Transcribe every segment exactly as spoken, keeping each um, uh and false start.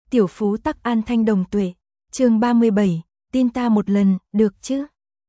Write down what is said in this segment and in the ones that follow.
tiểu phú tắc an thanh đồng tuệ. Chương ba mươi bảy, tin ta một lần, được chứ?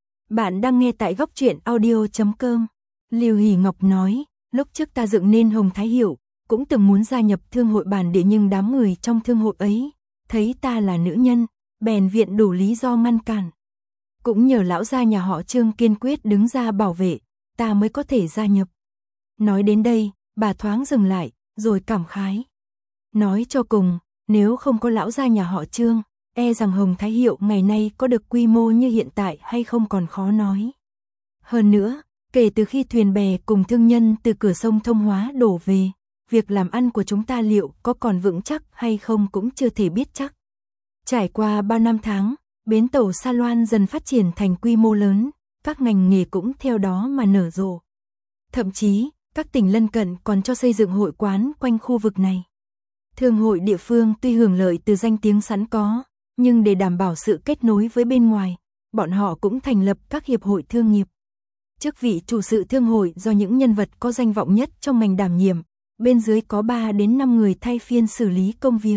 Bạn đang nghe tại góc truyện audio chấm com. Lưu Hỷ Ngọc nói, lúc trước ta dựng nên Hồng Thái Hiệu, cũng từng muốn gia nhập thương hội bản địa, nhưng đám người trong thương hội ấy thấy ta là nữ nhân, bèn viện đủ lý do ngăn cản. Cũng nhờ lão gia nhà họ Trương kiên quyết đứng ra bảo vệ, ta mới có thể gia nhập. Nói đến đây, bà thoáng dừng lại, rồi cảm khái. Nói cho cùng, nếu không có lão gia nhà họ Trương, e rằng Hồng Thái Hiệu ngày nay có được quy mô như hiện tại hay không còn khó nói. Hơn nữa, kể từ khi thuyền bè cùng thương nhân từ cửa sông Thông Hóa đổ về, việc làm ăn của chúng ta liệu có còn vững chắc hay không cũng chưa thể biết chắc. Trải qua bao năm tháng, bến tàu Sa Loan dần phát triển thành quy mô lớn, các ngành nghề cũng theo đó mà nở rộ. Thậm chí, các tỉnh lân cận còn cho xây dựng hội quán quanh khu vực này. Thương hội địa phương tuy hưởng lợi từ danh tiếng sẵn có, nhưng để đảm bảo sự kết nối với bên ngoài, bọn họ cũng thành lập các hiệp hội thương nghiệp. Chức vị chủ sự thương hội do những nhân vật có danh vọng nhất trong ngành đảm nhiệm, bên dưới có ba đến năm người thay phiên xử lý công việc.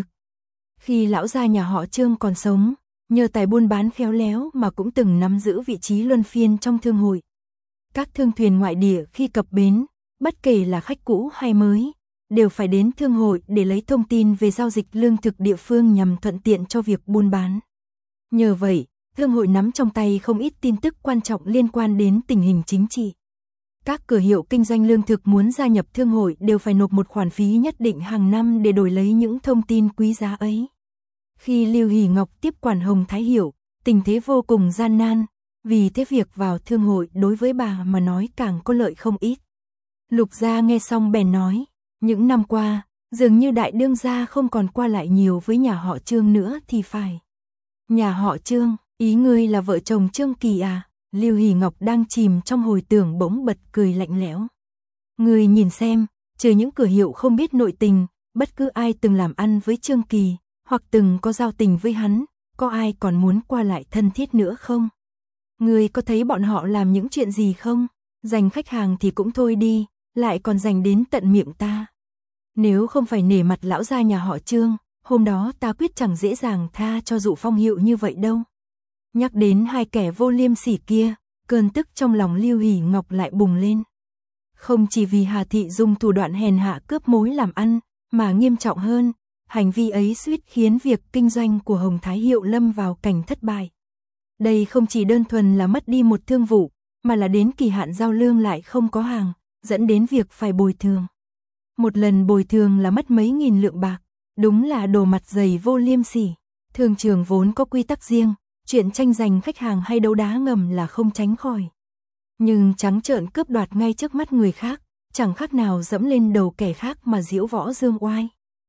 Khi lão gia nhà họ Trương còn sống, nhờ tài buôn bán khéo léo mà cũng từng nắm giữ vị trí luân phiên trong thương hội. Các thương thuyền ngoại địa khi cập bến, bất kể là khách cũ hay mới, đều phải đến thương hội để lấy thông tin về giao dịch lương thực địa phương nhằm thuận tiện cho việc buôn bán. Nhờ vậy, thương hội nắm trong tay không ít tin tức quan trọng liên quan đến tình hình chính trị. Các cửa hiệu kinh doanh lương thực muốn gia nhập thương hội đều phải nộp một khoản phí nhất định hàng năm để đổi lấy những thông tin quý giá ấy. Khi Lưu Hỷ Ngọc tiếp quản Hồng Thái Hiệu, tình thế vô cùng gian nan, vì thế việc vào thương hội đối với bà mà nói càng có lợi không ít. Lục gia nghe xong bèn nói, những năm qua, dường như đại đương gia không còn qua lại nhiều với nhà họ Trương nữa thì phải. Nhà họ Trương, ý ngươi là vợ chồng Trương Kỳ à? Lưu Hỷ Ngọc đang chìm trong hồi tưởng bỗng bật cười lạnh lẽo. Ngươi nhìn xem, trừ những cửa hiệu không biết nội tình, bất cứ ai từng làm ăn với Trương Kỳ, hoặc từng có giao tình với hắn, có ai còn muốn qua lại thân thiết nữa không? Ngươi có thấy bọn họ làm những chuyện gì không? Giành khách hàng thì cũng thôi đi, lại còn giành đến tận miệng ta. Nếu không phải nể mặt lão gia nhà họ Trương, hôm đó ta quyết chẳng dễ dàng tha cho Dụ Phong Hiệu như vậy đâu. Nhắc đến hai kẻ vô liêm sỉ kia, cơn tức trong lòng Lưu Hỷ Ngọc lại bùng lên. Không chỉ vì Hà Thị dùng thủ đoạn hèn hạ cướp mối làm ăn, mà nghiêm trọng hơn, hành vi ấy suýt khiến việc kinh doanh của Hồng Thái Hiệu lâm vào cảnh thất bại. Đây không chỉ đơn thuần là mất đi một thương vụ, mà là đến kỳ hạn giao lương lại không có hàng, dẫn đến việc phải bồi thường. Một lần bồi thường là mất mấy nghìn lượng bạc, đúng là đồ mặt dày vô liêm sỉ. Thương trường vốn có quy tắc riêng, chuyện tranh giành khách hàng hay đấu đá ngầm là không tránh khỏi. Nhưng trắng trợn cướp đoạt ngay trước mắt người khác, chẳng khác nào dẫm lên đầu kẻ khác mà diễu võ dương oai.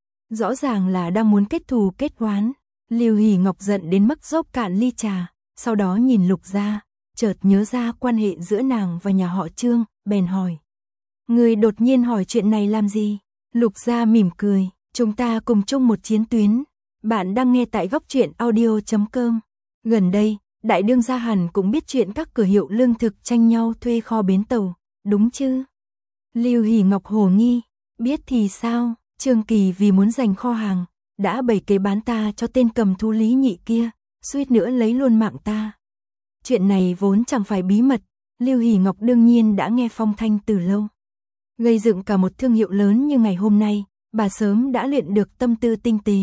Rõ ràng là đang muốn kết thù kết oán. Lưu Hỷ Ngọc giận đến mức dốc cạn ly trà, sau đó nhìn Lục gia, chợt nhớ ra quan hệ giữa nàng và nhà họ Trương, bèn hỏi. Người đột nhiên hỏi chuyện này làm gì? Lục gia mỉm cười, chúng ta cùng chung một chiến tuyến. Bạn đang nghe tại góc truyện audio chấm com. Gần đây, đại đương gia hẳn cũng biết chuyện các cửa hiệu lương thực tranh nhau thuê kho bến tàu, đúng chứ? Lưu Hỷ Ngọc hồ nghi, biết thì sao? Trương Kỳ vì muốn giành kho hàng, đã bày kế bán ta cho tên cầm thú Lý Nhị kia, suýt nữa lấy luôn mạng ta. Chuyện này vốn chẳng phải bí mật, Lưu Hỷ Ngọc đương nhiên đã nghe phong thanh từ lâu. Gây dựng cả một thương hiệu lớn như ngày hôm nay, bà sớm đã luyện được tâm tư tinh tế.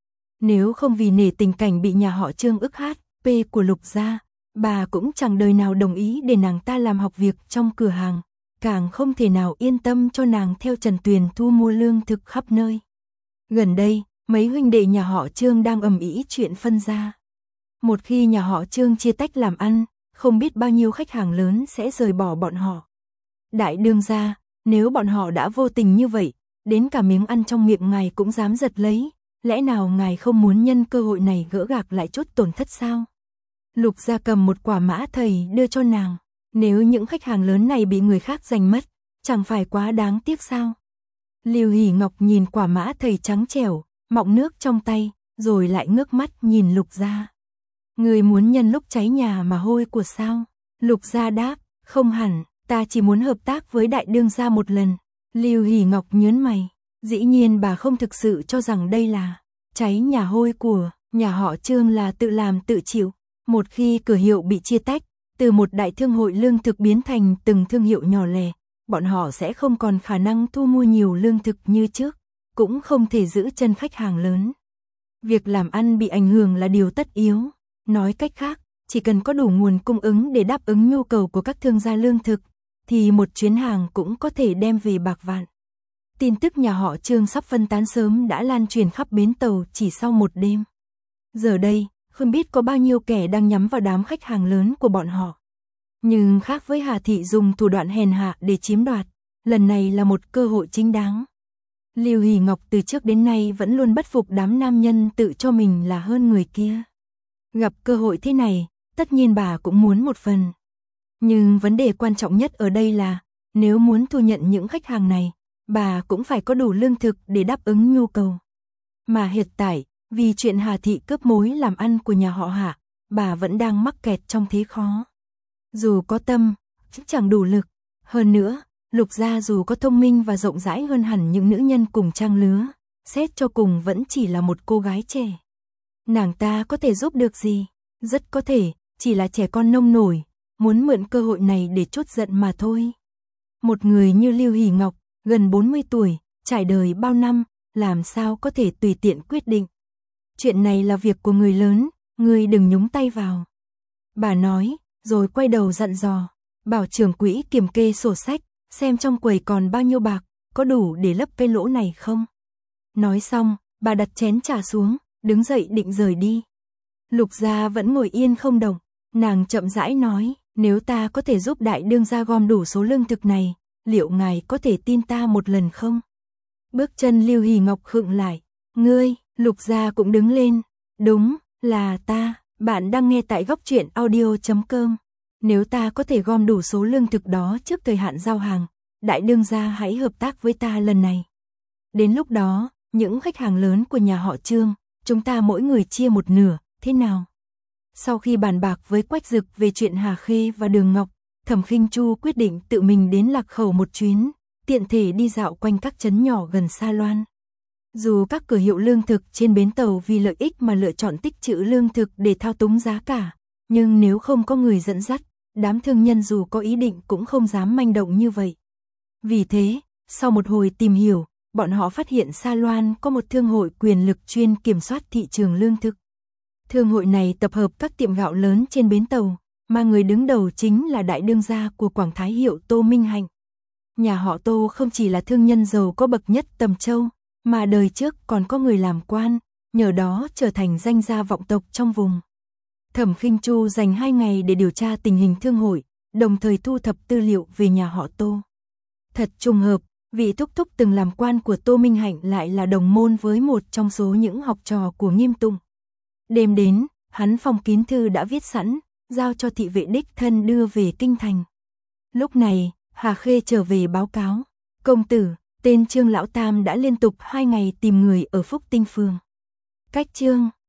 Nếu không vì nể tình cảnh bị nhà họ Trương ức hát pê của Lục gia, bà cũng chẳng đời nào đồng ý để nàng ta làm học việc trong cửa hàng, càng không thể nào yên tâm cho nàng theo Trần Tuyền thu mua lương thực khắp nơi. Gần đây, mấy huynh đệ nhà họ Trương đang ầm ĩ chuyện phân gia. Một khi nhà họ Trương chia tách làm ăn, không biết bao nhiêu khách hàng lớn sẽ rời bỏ bọn họ. Đại đương gia, nếu bọn họ đã vô tình như vậy, đến cả miếng ăn trong miệng ngài cũng dám giật lấy, lẽ nào ngài không muốn nhân cơ hội này gỡ gạc lại chút tổn thất sao? Lục gia cầm một quả mã thầy đưa cho nàng, nếu những khách hàng lớn này bị người khác giành mất, chẳng phải quá đáng tiếc sao? Lưu Hỷ Ngọc nhìn quả mã thầy trắng trẻo, mọng nước trong tay, rồi lại ngước mắt nhìn Lục gia. Người muốn nhân lúc cháy nhà mà hôi của sao? Lục gia đáp, không hẳn, ta chỉ muốn hợp tác với đại đương gia một lần. Lưu Hỷ Ngọc nhớn mày, dĩ nhiên bà không thực sự cho rằng đây là cháy nhà hôi của nhà họ Trương là tự làm tự chịu. Một khi cửa hiệu bị chia tách, từ một đại thương hội lương thực biến thành từng thương hiệu nhỏ lẻ, bọn họ sẽ không còn khả năng thu mua nhiều lương thực như trước, cũng không thể giữ chân khách hàng lớn. Việc làm ăn bị ảnh hưởng là điều tất yếu. Nói cách khác, chỉ cần có đủ nguồn cung ứng để đáp ứng nhu cầu của các thương gia lương thực, thì một chuyến hàng cũng có thể đem về bạc vạn. Tin tức nhà họ Trương sắp phân tán sớm đã lan truyền khắp bến tàu chỉ sau một đêm. Giờ đây, không biết có bao nhiêu kẻ đang nhắm vào đám khách hàng lớn của bọn họ. Nhưng khác với Hà Thị dùng thủ đoạn hèn hạ để chiếm đoạt, lần này là một cơ hội chính đáng. Lưu Hỷ Ngọc từ trước đến nay vẫn luôn bất phục đám nam nhân tự cho mình là hơn người kia. Gặp cơ hội thế này, tất nhiên bà cũng muốn một phần. Nhưng vấn đề quan trọng nhất ở đây là, nếu muốn thu nhận những khách hàng này, bà cũng phải có đủ lương thực để đáp ứng nhu cầu. Mà hiện tại, vì chuyện Hà Thị cướp mối làm ăn của nhà họ Hạ, bà vẫn đang mắc kẹt trong thế khó. Dù có tâm, cũng chẳng đủ lực. Hơn nữa, Lục gia dù có thông minh và rộng rãi hơn hẳn những nữ nhân cùng trang lứa, xét cho cùng vẫn chỉ là một cô gái trẻ. Nàng ta có thể giúp được gì? Rất có thể, chỉ là trẻ con nông nổi, muốn mượn cơ hội này để trút giận mà thôi. Một người như Lưu Hỷ Ngọc, gần bốn mươi tuổi, trải đời bao năm, làm sao có thể tùy tiện quyết định. Chuyện này là việc của người lớn, người đừng nhúng tay vào. Bà nói, rồi quay đầu dặn dò, bảo trưởng quỹ kiểm kê sổ sách, xem trong quầy còn bao nhiêu bạc, có đủ để lấp cái lỗ này không. Nói xong, bà đặt chén trà xuống, đứng dậy định rời đi. Lục gia vẫn ngồi yên không động, nàng chậm rãi nói, nếu ta có thể giúp đại đương gia gom đủ số lương thực này, liệu ngài có thể tin ta một lần không? Bước chân Lưu Hỷ Ngọc khựng lại, ngươi, Lục gia cũng đứng lên, đúng, là ta, bạn đang nghe tại góc truyện audio chấm com. Nếu ta có thể gom đủ số lương thực đó trước thời hạn giao hàng, đại đương gia hãy hợp tác với ta lần này. Đến lúc đó, những khách hàng lớn của nhà họ Trương, chúng ta mỗi người chia một nửa, thế nào? Sau khi bàn bạc với Quách Dực về chuyện Hà Khê và Đường Ngọc, Thẩm Khinh Chu quyết định tự mình đến Lạc Khẩu một chuyến, tiện thể đi dạo quanh các trấn nhỏ gần Sa Loan. Dù các cửa hiệu lương thực trên bến tàu vì lợi ích mà lựa chọn tích trữ lương thực để thao túng giá cả, nhưng nếu không có người dẫn dắt, đám thương nhân dù có ý định cũng không dám manh động như vậy. Vì thế, sau một hồi tìm hiểu, bọn họ phát hiện Sa Loan có một thương hội quyền lực chuyên kiểm soát thị trường lương thực. Thương hội này tập hợp các tiệm gạo lớn trên bến tàu, mà người đứng đầu chính là đại đương gia của Quảng Thái hiệu Tô Minh Hạnh. Nhà họ Tô không chỉ là thương nhân giàu có bậc nhất Tầm Châu, mà đời trước còn có người làm quan, nhờ đó trở thành danh gia vọng tộc trong vùng. Thẩm Khinh Chu dành hai ngày để điều tra tình hình thương hội, đồng thời thu thập tư liệu về nhà họ Tô. Thật trùng hợp, vị thúc thúc từng làm quan của Tô Minh Hạnh lại là đồng môn với một trong số những học trò của Nghiêm Tùng. Đêm đến, hắn phong kín thư đã viết sẵn, giao cho thị vệ đích thân đưa về kinh thành. Lúc này, Hà Khê trở về báo cáo, công tử, tên Trương Lão Tam đã liên tục hai ngày tìm người ở Phúc Tinh Phường. Cách Trương